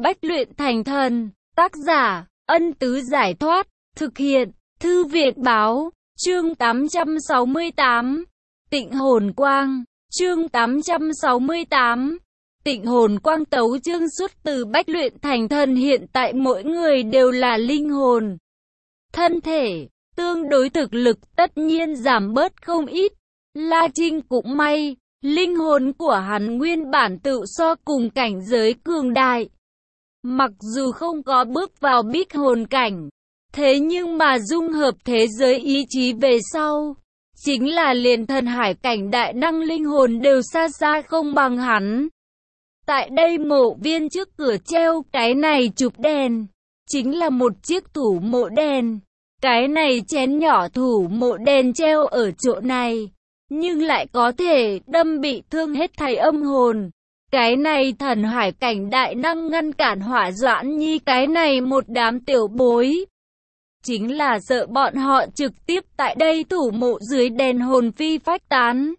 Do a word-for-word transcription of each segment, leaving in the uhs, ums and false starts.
Bách luyện thành thần. Tác giả, Ân Tứ Giải Thoát. Thực hiện, Thư Việt Báo. Chương tám trăm sáu mươi tám. Tịnh Hồn Quang. Chương tám trăm sáu mươi tám. Tịnh Hồn Quang tấu chương xuất từ Bách luyện thành thần. Hiện tại mỗi người đều là linh hồn. Thân thể, tương đối thực lực tất nhiên giảm bớt không ít. La Trinh cũng may, linh hồn của hắn nguyên bản tự so cùng cảnh giới cường đại. Mặc dù không có bước vào bích hồn cảnh, thế nhưng mà dung hợp thế giới ý chí về sau, chính là liền thần hải cảnh đại năng linh hồn đều xa xa không bằng hắn. Tại đây mộ viên trước cửa treo cái này chụp đèn, chính là một chiếc thủ mộ đèn. Cái này chén nhỏ thủ mộ đèn treo ở chỗ này, nhưng lại có thể đâm bị thương hết thảy âm hồn. Cái này thần hải cảnh đại năng ngăn cản Hỏa Doãn Nhi cái này một đám tiểu bối. Chính là sợ bọn họ trực tiếp tại đây thủ mộ dưới đèn hồn phi phách tán.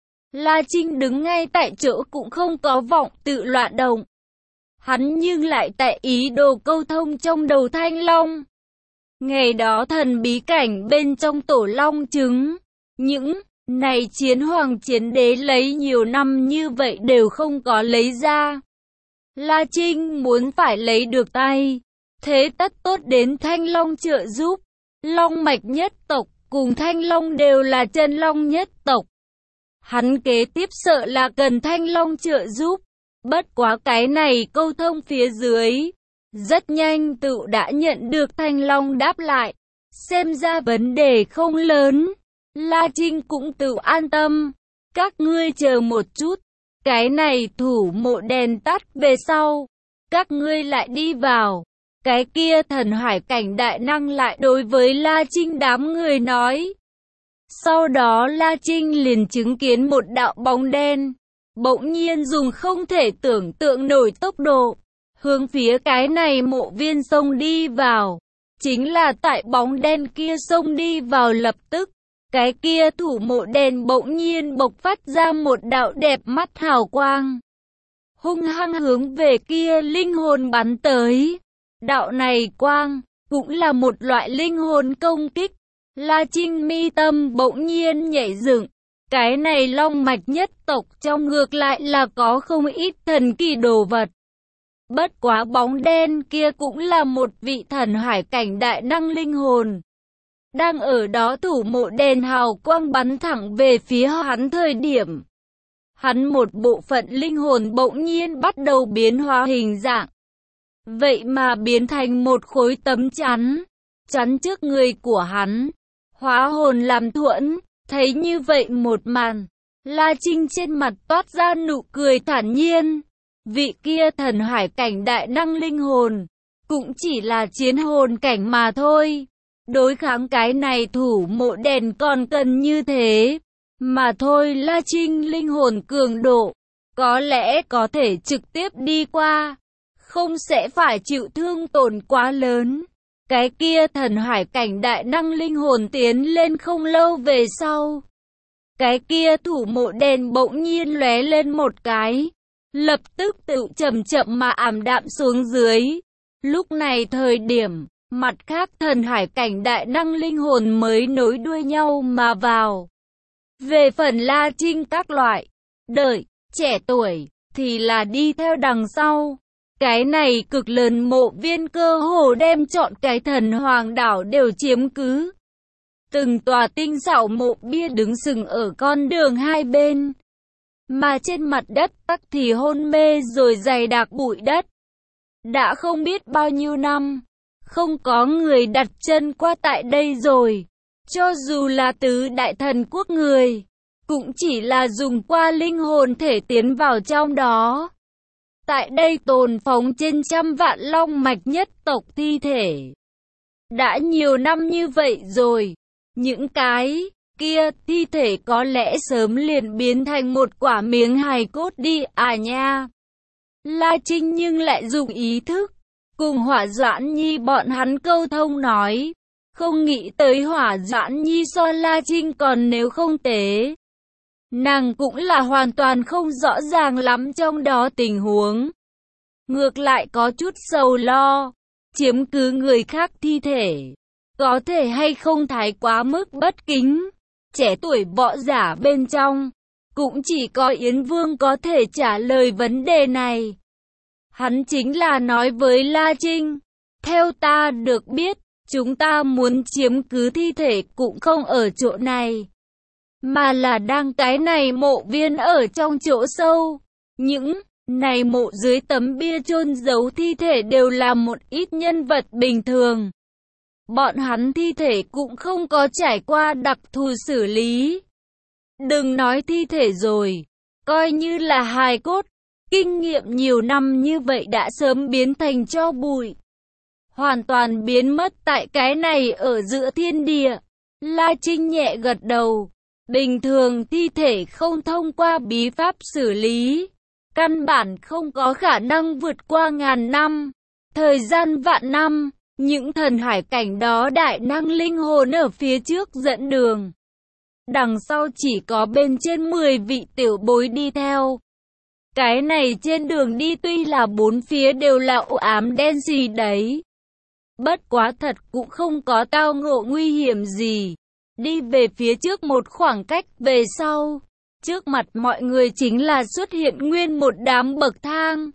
La Trinh đứng ngay tại chỗ cũng không có vọng tự loạn động. Hắn nhưng lại tại ý đồ câu thông trong đầu Thanh Long. Ngày đó thần bí cảnh bên trong tổ long trứng, những này chiến hoàng chiến đế lấy nhiều năm như vậy đều không có lấy ra. La Trinh muốn phải lấy được tay, thế tất tốt đến Thanh Long trợ giúp. Long mạch nhất tộc cùng Thanh Long đều là chân long nhất tộc. Hắn kế tiếp sợ là cần Thanh Long trợ giúp. Bất quá cái này câu thông phía dưới, rất nhanh tự đã nhận được Thanh Long đáp lại. Xem ra vấn đề không lớn. La Trinh cũng tự an tâm. Các ngươi chờ một chút. Cái này thủ mộ đèn tắt về sau, các ngươi lại đi vào. Cái kia thần hải cảnh đại năng lại đối với La Trinh đám người nói. Sau đó La Trinh liền chứng kiến một đạo bóng đen, bỗng nhiên dùng không thể tưởng tượng nổi tốc độ, hướng phía cái này mộ viên sông đi vào. Chính là tại bóng đen kia sông đi vào lập tức, cái kia thủ mộ đèn bỗng nhiên bộc phát ra một đạo đẹp mắt hào quang, hung hăng hướng về kia linh hồn bắn tới. Đạo này quang, cũng là một loại linh hồn công kích. La Trinh mi tâm bỗng nhiên nhảy dựng. Cái này long mạch nhất tộc trong ngược lại là có không ít thần kỳ đồ vật. Bất quá bóng đen kia cũng là một vị thần hải cảnh đại năng linh hồn. Đang ở đó thủ mộ đèn hào quang bắn thẳng về phía hắn thời điểm, hắn một bộ phận linh hồn bỗng nhiên bắt đầu biến hóa hình dạng. Vậy mà biến thành một khối tấm chắn, chắn trước người của hắn. Hóa hồn làm thuẫn, thấy như vậy một màn, La Trinh trên mặt toát ra nụ cười thản nhiên. Vị kia thần hải cảnh đại năng linh hồn, cũng chỉ là chiến hồn cảnh mà thôi. Đối kháng cái này thủ mộ đèn còn cần như thế. Mà thôi La Trinh linh hồn cường độ, có lẽ có thể trực tiếp đi qua, không sẽ phải chịu thương tổn quá lớn. Cái kia thần hải cảnh đại năng linh hồn tiến lên không lâu về sau. Cái kia thủ mộ đèn bỗng nhiên lóe lên một cái, lập tức tự chậm chậm mà ảm đạm xuống dưới. Lúc này thời điểm, mặt khác thần hải cảnh đại năng linh hồn mới nối đuôi nhau mà vào. Về phần La Trinh các loại, đợi, trẻ tuổi, thì là đi theo đằng sau. Cái này cực lớn mộ viên cơ hồ đem trọn cái thần hoàng đảo đều chiếm cứ. Từng tòa tinh xảo mộ bia đứng sừng ở con đường hai bên. Mà trên mặt đất tắc thì hôn mê rồi dày đặc bụi đất. Đã không biết bao nhiêu năm, không có người đặt chân qua tại đây rồi. Cho dù là tứ đại thần quốc người, cũng chỉ là dùng qua linh hồn thể tiến vào trong đó. Tại đây tồn phóng trên trăm vạn long mạch nhất tộc thi thể. Đã nhiều năm như vậy rồi, những cái kia thi thể có lẽ sớm liền biến thành một quả miếng hài cốt đi à nha. La Trinh nhưng lại dùng ý thức, cùng Hỏa Doãn Nhi bọn hắn câu thông nói. Không nghĩ tới Hỏa Doãn Nhi so La Trinh còn nếu không tế. Nàng cũng là hoàn toàn không rõ ràng lắm trong đó tình huống. ngược lại có chút sầu lo, chiếm cứ người khác thi thể, có thể hay không thái quá mức bất kính. Trẻ tuổi võ giả bên trong, cũng chỉ có Yến Vương có thể trả lời vấn đề này. Hắn chính là nói với La Trinh, theo ta được biết, chúng ta muốn chiếm cứ thi thể cũng không ở chỗ này, mà là đang cái này mộ viên ở trong chỗ sâu. Những này mộ dưới tấm bia chôn giấu thi thể đều là một ít nhân vật bình thường. Bọn hắn thi thể cũng không có trải qua đặc thù xử lý. Đừng nói thi thể rồi, coi như là hài cốt, kinh nghiệm nhiều năm như vậy đã sớm biến thành tro bụi, hoàn toàn biến mất tại cái này ở giữa thiên địa. La Trinh nhẹ gật đầu, bình thường thi thể không thông qua bí pháp xử lý, căn bản không có khả năng vượt qua ngàn năm, thời gian vạn năm. Những thần hải cảnh đó đại năng linh hồn ở phía trước dẫn đường, đằng sau chỉ có bên trên mười vị tiểu bối đi theo. Cái này trên đường đi tuy là bốn phía đều là u ám đen gì đấy, bất quá thật cũng không có tao ngộ nguy hiểm gì. Đi về phía trước một khoảng cách về sau, trước mặt mọi người chính là xuất hiện nguyên một đám bậc thang.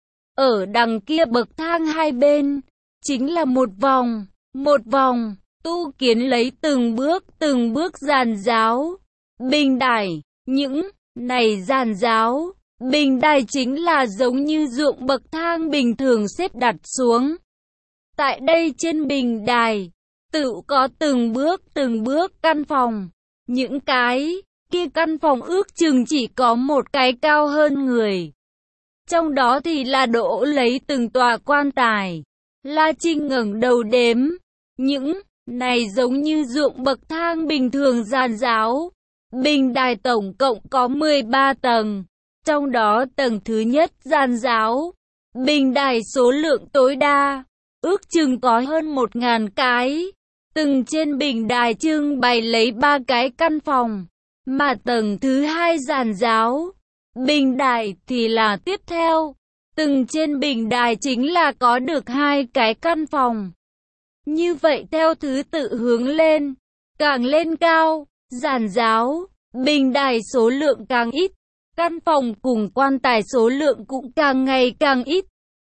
Ở đằng kia bậc thang hai bên, chính là một vòng, một vòng, tu kiến lấy từng bước từng bước giàn giáo, bình đài. Những này giàn giáo, bình đài chính là giống như ruộng bậc thang bình thường xếp đặt xuống. Tại đây trên bình đài, tự có từng bước từng bước căn phòng. Những cái kia căn phòng ước chừng chỉ có một cái cao hơn người. Trong đó thì là đổ lấy từng tòa quan tài. La Trinh ngẩng đầu đếm, những này giống như ruộng bậc thang bình thường giàn giáo. Bình đài tổng cộng có mười ba tầng, trong đó tầng thứ nhất giàn giáo. Bình đài số lượng tối đa, ước chừng có hơn một ngàn cái. Từng trên bình đài trưng bày lấy ba cái căn phòng, mà tầng thứ hai giàn giáo. Bình đài thì là tiếp theo. Từng trên bình đài chính là có được hai cái căn phòng. Như vậy theo thứ tự hướng lên, càng lên cao, giàn giáo, bình đài số lượng càng ít, căn phòng cùng quan tài số lượng cũng càng ngày càng ít.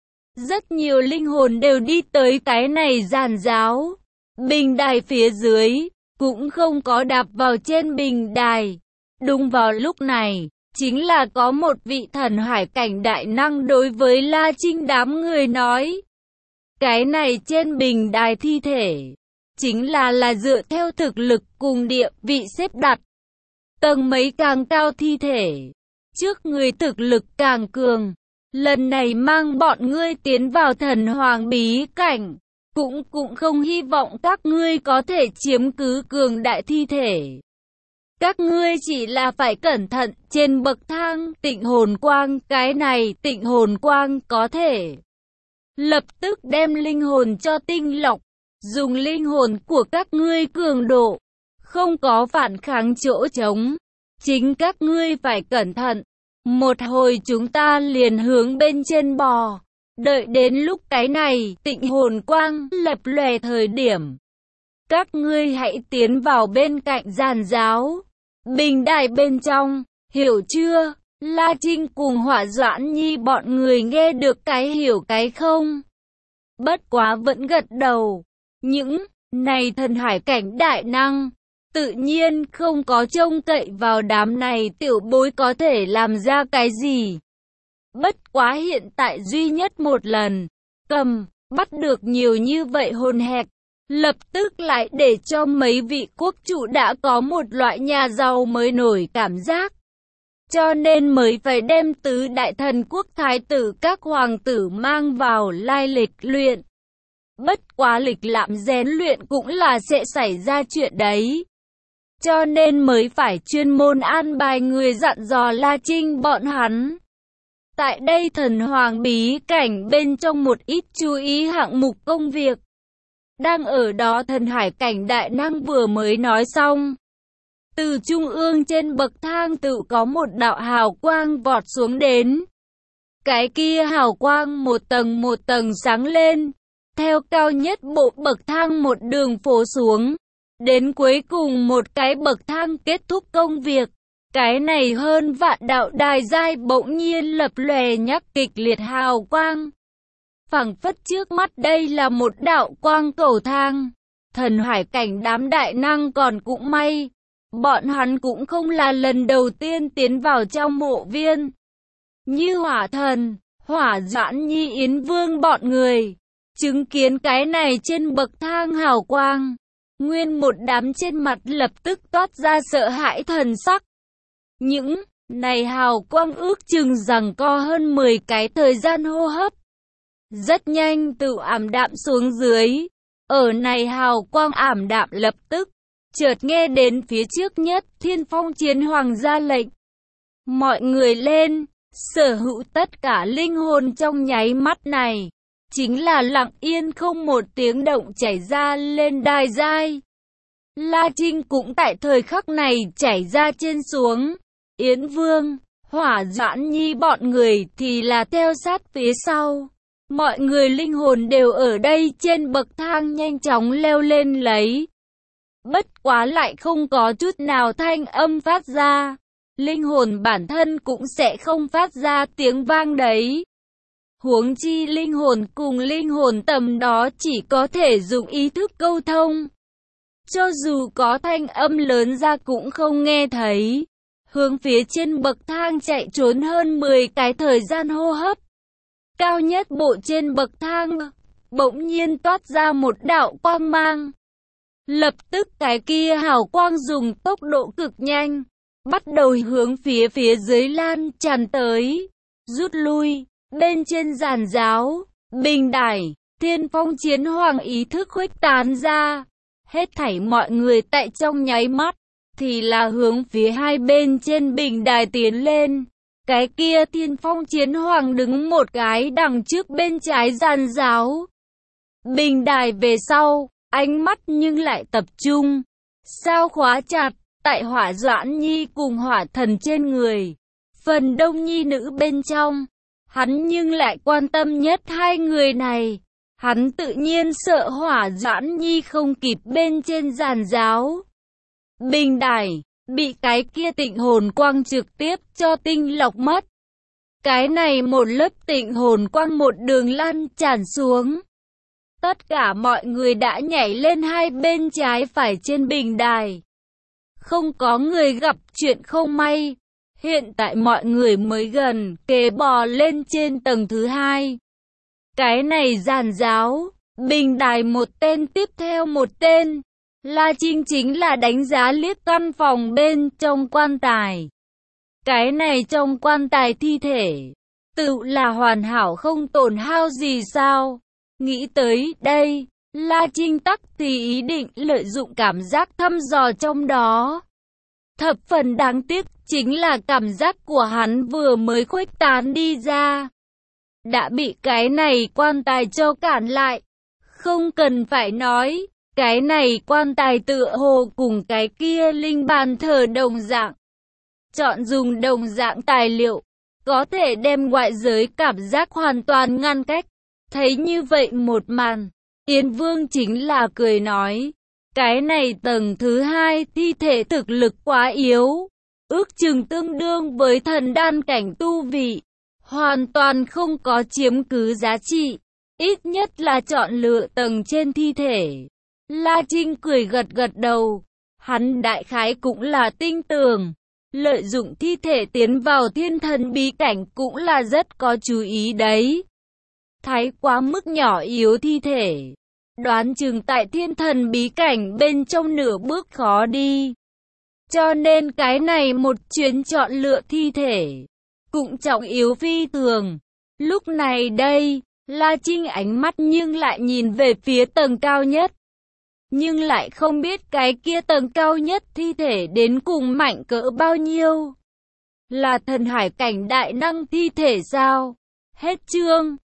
Rất nhiều linh hồn đều đi tới cái này giàn giáo. Bình đài phía dưới, cũng không có đạp vào trên bình đài. Đúng vào lúc này, chính là có một vị thần hải cảnh đại năng đối với La Trinh đám người nói. Cái này trên bình đài thi thể, chính là là dựa theo thực lực cùng địa vị xếp đặt. Tầng mấy càng cao thi thể, trước người thực lực càng cường. Lần này mang bọn ngươi tiến vào thần hoàng bí cảnh, cũng cũng không hy vọng các ngươi có thể chiếm cứ cường đại thi thể. Các ngươi chỉ là phải cẩn thận trên bậc thang tịnh hồn quang. Cái này tịnh hồn quang có thể lập tức đem linh hồn cho tinh lọc. Dùng linh hồn của các ngươi cường độ, không có phản kháng chỗ trống. Chính các ngươi phải cẩn thận. Một hồi chúng ta liền hướng bên trên bò. Đợi đến lúc cái này tịnh hồn quang lập lòe thời điểm, các ngươi hãy tiến vào bên cạnh giàn giáo, bình đài bên trong, hiểu chưa? La Trinh cùng Hỏa Doãn Nhi bọn người nghe được cái hiểu cái không. Bất quá vẫn gật đầu. Những này thần hải cảnh đại năng, tự nhiên không có trông cậy vào đám này tiểu bối có thể làm ra cái gì. Bất quá hiện tại duy nhất một lần, cầm, bắt được nhiều như vậy hồn hẹp, lập tức lại để cho mấy vị quốc chủ đã có một loại nhà giàu mới nổi cảm giác. Cho nên mới phải đem tứ đại thần quốc thái tử các hoàng tử mang vào lai lịch luyện. Bất quá lịch lãm rèn luyện cũng là sẽ xảy ra chuyện đấy. Cho nên mới phải chuyên môn an bài người dặn dò La Trinh bọn hắn. Tại đây thần hoàng bí cảnh bên trong một ít chú ý hạng mục công việc. Đang ở đó thần hải cảnh đại năng vừa mới nói xong. Từ trung ương trên bậc thang tự có một đạo hào quang vọt xuống đến. Cái kia hào quang một tầng một tầng sáng lên, theo cao nhất bộ bậc thang một đường phố xuống, đến cuối cùng một cái bậc thang kết thúc công việc. Cái này hơn vạn đạo đài giai bỗng nhiên lập lòe nhắc kịch liệt hào quang. Phảng phất trước mắt đây là một đạo quang cầu thang. Thần hải cảnh đám đại năng còn cũng may, bọn hắn cũng không là lần đầu tiên tiến vào trong mộ viên. Như hỏa thần, hỏa doãn nhi yến vương bọn người, chứng kiến cái này trên bậc thang hào quang, nguyên một đám trên mặt lập tức toát ra sợ hãi thần sắc. Những này hào quang ước chừng rằng co hơn mười cái thời gian hô hấp, rất nhanh tự ảm đạm xuống dưới. Ở này hào quang ảm đạm lập tức, chợt nghe đến phía trước nhất Thiên Phong Chiến Hoàng ra lệnh. Mọi người lên, sở hữu tất cả linh hồn trong nháy mắt này, chính là lặng yên không một tiếng động chảy ra lên đài giai. La Trinh cũng tại thời khắc này chảy ra trên xuống. Yến Vương, Hỏa Doãn Nhi bọn người thì là theo sát phía sau. Mọi người linh hồn đều ở đây trên bậc thang nhanh chóng leo lên lấy. Bất quá lại không có chút nào thanh âm phát ra. Linh hồn bản thân cũng sẽ không phát ra tiếng vang đấy. Huống chi linh hồn cùng linh hồn tầm đó chỉ có thể dùng ý thức câu thông. Cho dù có thanh âm lớn ra cũng không nghe thấy. Hướng phía trên bậc thang chạy trốn hơn mười cái thời gian hô hấp. Cao nhất bộ trên bậc thang, bỗng nhiên toát ra một đạo quang mang. Lập tức cái kia hào quang dùng tốc độ cực nhanh, bắt đầu hướng phía phía dưới lan tràn tới, rút lui, bên trên giàn giáo, bình đài, Thiên Phong Chiến Hoàng ý thức khuếch tán ra. Hết thảy mọi người tại trong nháy mắt, thì là hướng phía hai bên trên bình đài tiến lên. Cái kia Thiên Phong Chiến Hoàng đứng một cái đằng trước bên trái giàn giáo. Bình đài về sau, ánh mắt nhưng lại tập trung, sao khóa chặt, tại Hỏa Doãn Nhi cùng Hỏa Thần trên người. Phần đông nhi nữ bên trong, hắn nhưng lại quan tâm nhất hai người này. Hắn tự nhiên sợ Hỏa Doãn Nhi không kịp bên trên giàn giáo. Bình đài bị cái kia tịnh hồn quang trực tiếp cho tinh lọc mất. Cái này một lớp tịnh hồn quang một đường lan tràn xuống. Tất cả mọi người đã nhảy lên hai bên trái phải trên bình đài. Không có người gặp chuyện không may. Hiện tại mọi người mới gần kề bò lên trên tầng thứ hai. Cái này giàn giáo, bình đài một tên tiếp theo một tên. La Trinh chính là đánh giá liếc căn phòng bên trong quan tài. Cái này trong quan tài thi thể, tự là hoàn hảo không tổn hao gì sao? Nghĩ tới đây, La Trinh tắc thì ý định lợi dụng cảm giác thăm dò trong đó. Thập phần đáng tiếc chính là cảm giác của hắn vừa mới khuếch tán đi ra, đã bị cái này quan tài cho cản lại. Không cần phải nói, cái này quan tài tựa hồ cùng cái kia linh bàn thờ đồng dạng. Chọn dùng đồng dạng tài liệu, có thể đem ngoại giới cảm giác hoàn toàn ngăn cách. Thấy như vậy một màn, Yến Vương chính là cười nói, cái này tầng thứ hai thi thể thực lực quá yếu, ước chừng tương đương với thần đan cảnh tu vị, hoàn toàn không có chiếm cứ giá trị, ít nhất là chọn lựa tầng trên thi thể. La Trinh cười gật gật đầu, hắn đại khái cũng là tinh tường, lợi dụng thi thể tiến vào thiên thần bí cảnh cũng là rất có chú ý đấy. Thái quá mức nhỏ yếu thi thể, đoán chừng tại thiên thần bí cảnh bên trong nửa bước khó đi. Cho nên cái này một chuyến chọn lựa thi thể, cũng trọng yếu phi thường. Lúc này đây, La Trinh ánh mắt nhưng lại nhìn về phía tầng cao nhất. Nhưng lại không biết cái kia tầng cao nhất thi thể đến cùng mạnh cỡ bao nhiêu. Là thần hải cảnh đại năng thi thể sao? Hết chương.